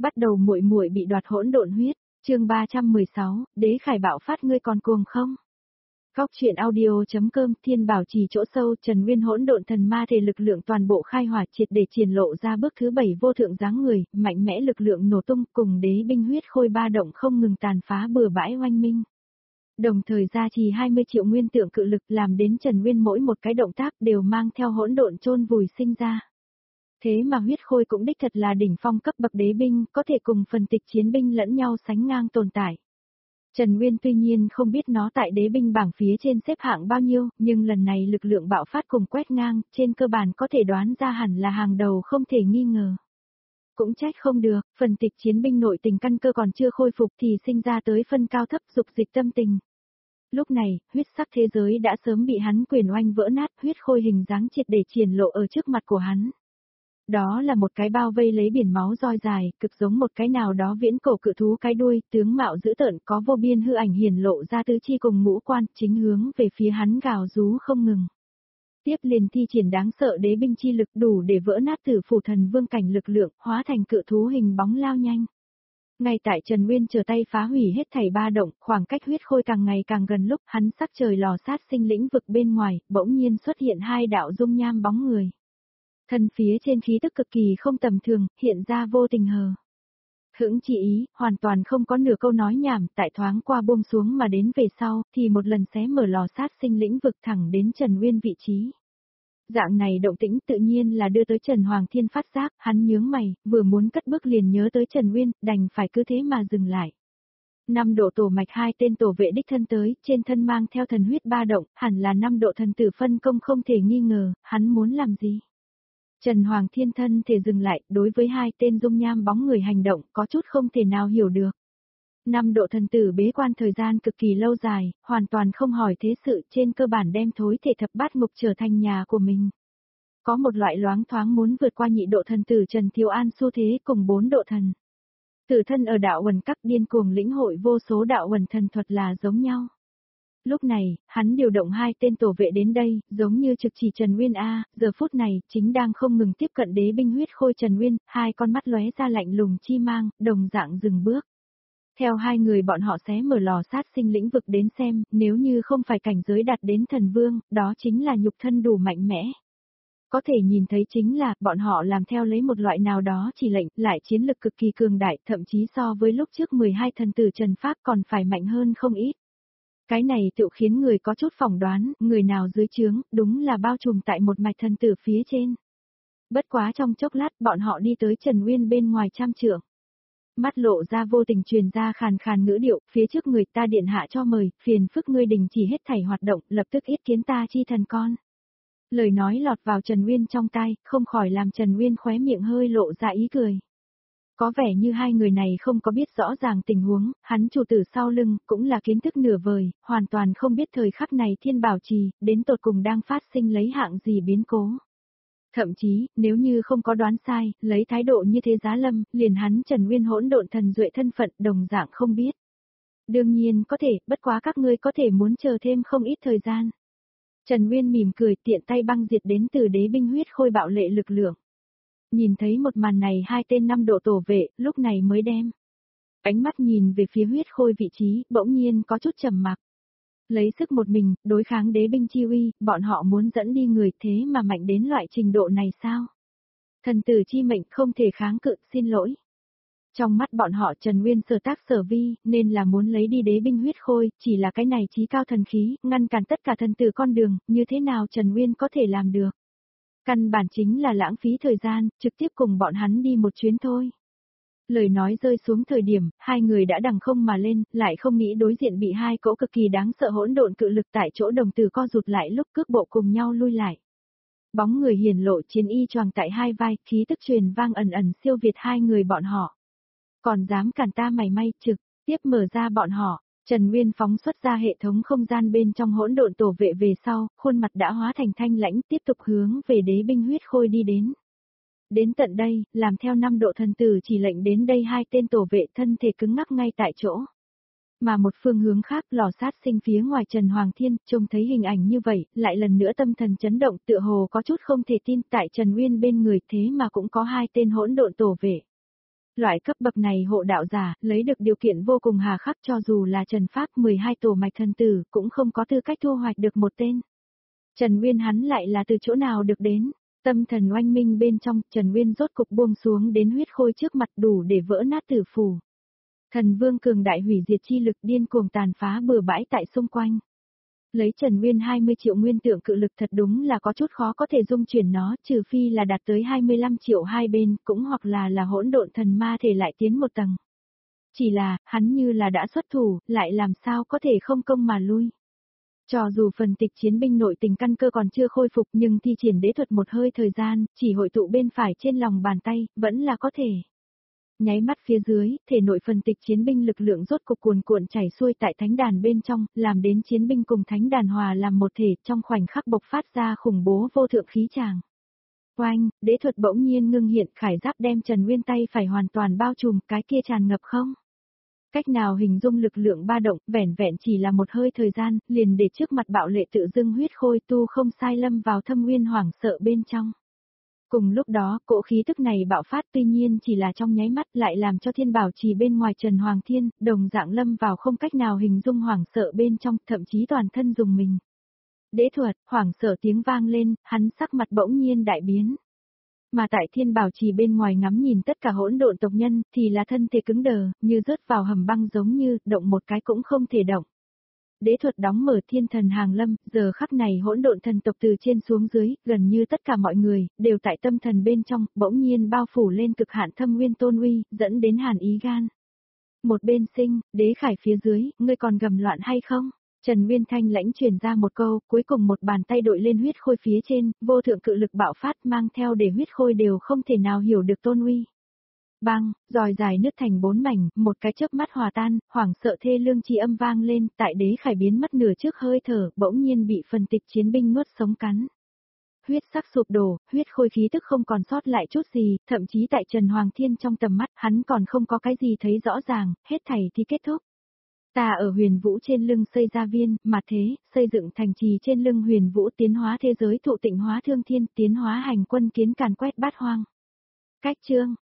Bắt đầu muội muội bị đoạt hỗn độn huyết, chương 316, đế khải bạo phát ngươi còn cuồng không? Góc truyện audio.com Thiên Bảo Trì chỗ sâu Trần Nguyên hỗn độn thần ma thể lực lượng toàn bộ khai hỏa triệt để triển lộ ra bước thứ 7 vô thượng dáng người, mạnh mẽ lực lượng nổ tung cùng đế binh huyết khôi ba động không ngừng tàn phá bừa bãi oanh minh. Đồng thời gia trì 20 triệu nguyên tượng cự lực làm đến Trần Nguyên mỗi một cái động tác đều mang theo hỗn độn chôn vùi sinh ra. Thế mà huyết khôi cũng đích thật là đỉnh phong cấp bậc đế binh, có thể cùng phần tịch chiến binh lẫn nhau sánh ngang tồn tại. Trần Nguyên tuy nhiên không biết nó tại đế binh bảng phía trên xếp hạng bao nhiêu, nhưng lần này lực lượng bạo phát cùng quét ngang, trên cơ bản có thể đoán ra hẳn là hàng đầu không thể nghi ngờ. Cũng trách không được, phần tịch chiến binh nội tình căn cơ còn chưa khôi phục thì sinh ra tới phân cao thấp dục dịch tâm tình. Lúc này, huyết sắc thế giới đã sớm bị hắn quyền oanh vỡ nát, huyết khôi hình dáng triệt để triển lộ ở trước mặt của hắn. Đó là một cái bao vây lấy biển máu roi dài, cực giống một cái nào đó viễn cổ cự thú cái đuôi, tướng mạo dữ tợn có vô biên hư ảnh hiển lộ ra tứ chi cùng ngũ quan, chính hướng về phía hắn gào rú không ngừng. Tiếp liền thi triển đáng sợ đế binh chi lực đủ để vỡ nát Tử Phủ Thần Vương cảnh lực lượng, hóa thành cự thú hình bóng lao nhanh. Ngay tại Trần Nguyên trở tay phá hủy hết thảy ba động, khoảng cách huyết khôi càng ngày càng gần lúc hắn sắc trời lò sát sinh lĩnh vực bên ngoài, bỗng nhiên xuất hiện hai đạo dung nham bóng người. Thân phía trên khí tức cực kỳ không tầm thường, hiện ra vô tình hờ. Hững chỉ ý, hoàn toàn không có nửa câu nói nhảm, tại thoáng qua buông xuống mà đến về sau, thì một lần xé mở lò sát sinh lĩnh vực thẳng đến Trần Nguyên vị trí. Dạng này động tĩnh tự nhiên là đưa tới Trần Hoàng Thiên phát giác, hắn nhướng mày, vừa muốn cất bước liền nhớ tới Trần Nguyên, đành phải cứ thế mà dừng lại. 5 độ tổ mạch hai tên tổ vệ đích thân tới, trên thân mang theo thần huyết ba động, hẳn là 5 độ thần tử phân công không thể nghi ngờ, hắn muốn làm gì? Trần Hoàng Thiên thân thể dừng lại, đối với hai tên dung nham bóng người hành động, có chút không thể nào hiểu được. 5 độ thần tử bế quan thời gian cực kỳ lâu dài, hoàn toàn không hỏi thế sự, trên cơ bản đem thối thể thập bát ngục trở thành nhà của mình. Có một loại loáng thoáng muốn vượt qua nhị độ thần tử Trần Thiếu An xu thế cùng 4 độ thần. Tử thân ở đạo Uẩn Các điên cuồng lĩnh hội vô số đạo Uẩn thần thuật là giống nhau. Lúc này, hắn điều động hai tên tổ vệ đến đây, giống như trực chỉ Trần Nguyên A, giờ phút này, chính đang không ngừng tiếp cận đế binh huyết khôi Trần Nguyên, hai con mắt lóe ra lạnh lùng chi mang, đồng dạng dừng bước. Theo hai người bọn họ xé mở lò sát sinh lĩnh vực đến xem, nếu như không phải cảnh giới đạt đến thần vương, đó chính là nhục thân đủ mạnh mẽ. Có thể nhìn thấy chính là, bọn họ làm theo lấy một loại nào đó chỉ lệnh, lại chiến lực cực kỳ cường đại, thậm chí so với lúc trước 12 thần tử Trần Pháp còn phải mạnh hơn không ít. Cái này tự khiến người có chút phỏng đoán, người nào dưới trướng, đúng là bao trùm tại một mạch thần tử phía trên. Bất quá trong chốc lát, bọn họ đi tới Trần Nguyên bên ngoài trăm trượng. Mắt lộ ra vô tình truyền ra khàn khàn ngữ điệu, phía trước người ta điện hạ cho mời, phiền phức ngươi đình chỉ hết thảy hoạt động, lập tức yết kiến ta chi thần con. Lời nói lọt vào Trần Nguyên trong tai, không khỏi làm Trần Nguyên khóe miệng hơi lộ ra ý cười. Có vẻ như hai người này không có biết rõ ràng tình huống, hắn chủ tử sau lưng, cũng là kiến thức nửa vời, hoàn toàn không biết thời khắc này Thiên Bảo Trì, đến tột cùng đang phát sinh lấy hạng gì biến cố. Thậm chí, nếu như không có đoán sai, lấy thái độ như thế giá lâm, liền hắn Trần Nguyên hỗn độn thần duệ thân phận đồng dạng không biết. Đương nhiên có thể, bất quá các ngươi có thể muốn chờ thêm không ít thời gian. Trần Nguyên mỉm cười tiện tay băng diệt đến từ đế binh huyết khôi bạo lệ lực lượng. Nhìn thấy một màn này hai tên 5 độ tổ vệ, lúc này mới đem. Ánh mắt nhìn về phía huyết khôi vị trí, bỗng nhiên có chút trầm mặc. Lấy sức một mình, đối kháng đế binh chi uy, bọn họ muốn dẫn đi người thế mà mạnh đến loại trình độ này sao? Thần tử chi mệnh không thể kháng cự, xin lỗi. Trong mắt bọn họ Trần Nguyên sở tác sở vi, nên là muốn lấy đi đế binh huyết khôi, chỉ là cái này chí cao thần khí, ngăn cản tất cả thần tử con đường, như thế nào Trần Nguyên có thể làm được? Căn bản chính là lãng phí thời gian, trực tiếp cùng bọn hắn đi một chuyến thôi. Lời nói rơi xuống thời điểm, hai người đã đằng không mà lên, lại không nghĩ đối diện bị hai cỗ cực kỳ đáng sợ hỗn độn cự lực tại chỗ đồng tử co rụt lại lúc cước bộ cùng nhau lui lại. Bóng người hiển lộ chiến y choàng tại hai vai, khí tức truyền vang ẩn ẩn siêu việt hai người bọn họ. Còn dám cản ta mày may, trực tiếp mở ra bọn họ. Trần Nguyên phóng xuất ra hệ thống không gian bên trong hỗn độn tổ vệ về sau, khuôn mặt đã hóa thành thanh lãnh tiếp tục hướng về đế binh huyết khôi đi đến. Đến tận đây, làm theo 5 độ thần tử chỉ lệnh đến đây hai tên tổ vệ thân thể cứng ngắc ngay tại chỗ. Mà một phương hướng khác lò sát sinh phía ngoài Trần Hoàng Thiên, trông thấy hình ảnh như vậy, lại lần nữa tâm thần chấn động tựa hồ có chút không thể tin tại Trần Nguyên bên người thế mà cũng có hai tên hỗn độn tổ vệ. Loại cấp bậc này hộ đạo giả, lấy được điều kiện vô cùng hà khắc cho dù là Trần Pháp 12 tổ mạch thần tử, cũng không có tư cách thu hoạch được một tên. Trần Nguyên hắn lại là từ chỗ nào được đến? Tâm thần oanh minh bên trong, Trần Nguyên rốt cục buông xuống đến huyết khôi trước mặt đủ để vỡ nát tử phủ. Thần vương cường đại hủy diệt chi lực điên cuồng tàn phá bừa bãi tại xung quanh. Lấy Trần Nguyên 20 triệu nguyên tượng cự lực thật đúng là có chút khó có thể dung chuyển nó, trừ phi là đạt tới 25 triệu hai bên, cũng hoặc là hỗn độn thần ma thể lại tiến một tầng. Chỉ là, hắn như là đã xuất thủ, lại làm sao có thể không công mà lui. Cho dù phần tịch chiến binh nội tình căn cơ còn chưa khôi phục nhưng thi triển đế thuật một hơi thời gian, chỉ hội tụ bên phải trên lòng bàn tay, vẫn là có thể. Nháy mắt phía dưới, thể nội phần tịch chiến binh lực lượng rốt cục cuồn cuộn chảy xuôi tại thánh đàn bên trong, làm đến chiến binh cùng thánh đàn hòa làm một thể, trong khoảnh khắc bộc phát ra khủng bố vô thượng khí tràng. Oanh, đế thuật bỗng nhiên ngưng hiện, khải giáp đem Trần Nguyên tay phải hoàn toàn bao trùm, cái kia tràn ngập không? Cách nào hình dung lực lượng ba động, vẻn vẹn chỉ là một hơi thời gian, liền để trước mặt bạo lệ tự dưng huyết khôi tu không sai lâm vào thâm nguyên hoảng sợ bên trong. Cùng lúc đó, cỗ khí tức này bạo phát tuy nhiên chỉ là trong nháy mắt lại làm cho thiên bảo trì bên ngoài Trần Hoàng Thiên, đồng dạng lâm vào không cách nào hình dung hoảng sợ bên trong, thậm chí toàn thân dùng mình. Đế thuật, hoảng sợ tiếng vang lên, hắn sắc mặt bỗng nhiên đại biến. Mà tại thiên bảo trì bên ngoài ngắm nhìn tất cả hỗn độn tộc nhân, thì là thân thể cứng đờ, như rớt vào hầm băng giống như, động một cái cũng không thể động. Đế thuật đóng mở thiên thần hàng lâm, giờ khắc này hỗn độn thần tộc từ trên xuống dưới, gần như tất cả mọi người, đều tại tâm thần bên trong, bỗng nhiên bao phủ lên cực hạn thâm nguyên tôn uy, dẫn đến hàn ý gan. Một bên sinh, đế khải phía dưới, ngươi còn gầm loạn hay không? Trần Nguyên Thanh lãnh truyền ra một câu, cuối cùng một bàn tay đội lên huyết khôi phía trên, vô thượng cự lực bạo phát mang theo để huyết khôi đều không thể nào hiểu được tôn uy. Bang, roi dài nứt thành 4 mảnh, một cái chớp mắt hòa tan, hoảng sợ thê lương chi âm vang lên, tại đế khải biến mất nửa trước hơi thở, bỗng nhiên bị phần tịch chiến binh nuốt sống cắn. Huyết sắc sụp đổ, huyết khôi khí tức không còn sót lại chút gì, thậm chí tại Trần Hoàng Thiên trong tầm mắt, hắn còn không có cái gì thấy rõ ràng, hết thảy thì kết thúc. Ta ở huyền vũ trên lưng xây ra viên, mà thế, xây dựng thành trì trên lưng huyền vũ tiến hóa thế giới thụ tịnh hóa thương thiên, tiến hóa hành quân kiến càn quét bát hoang. Cách chương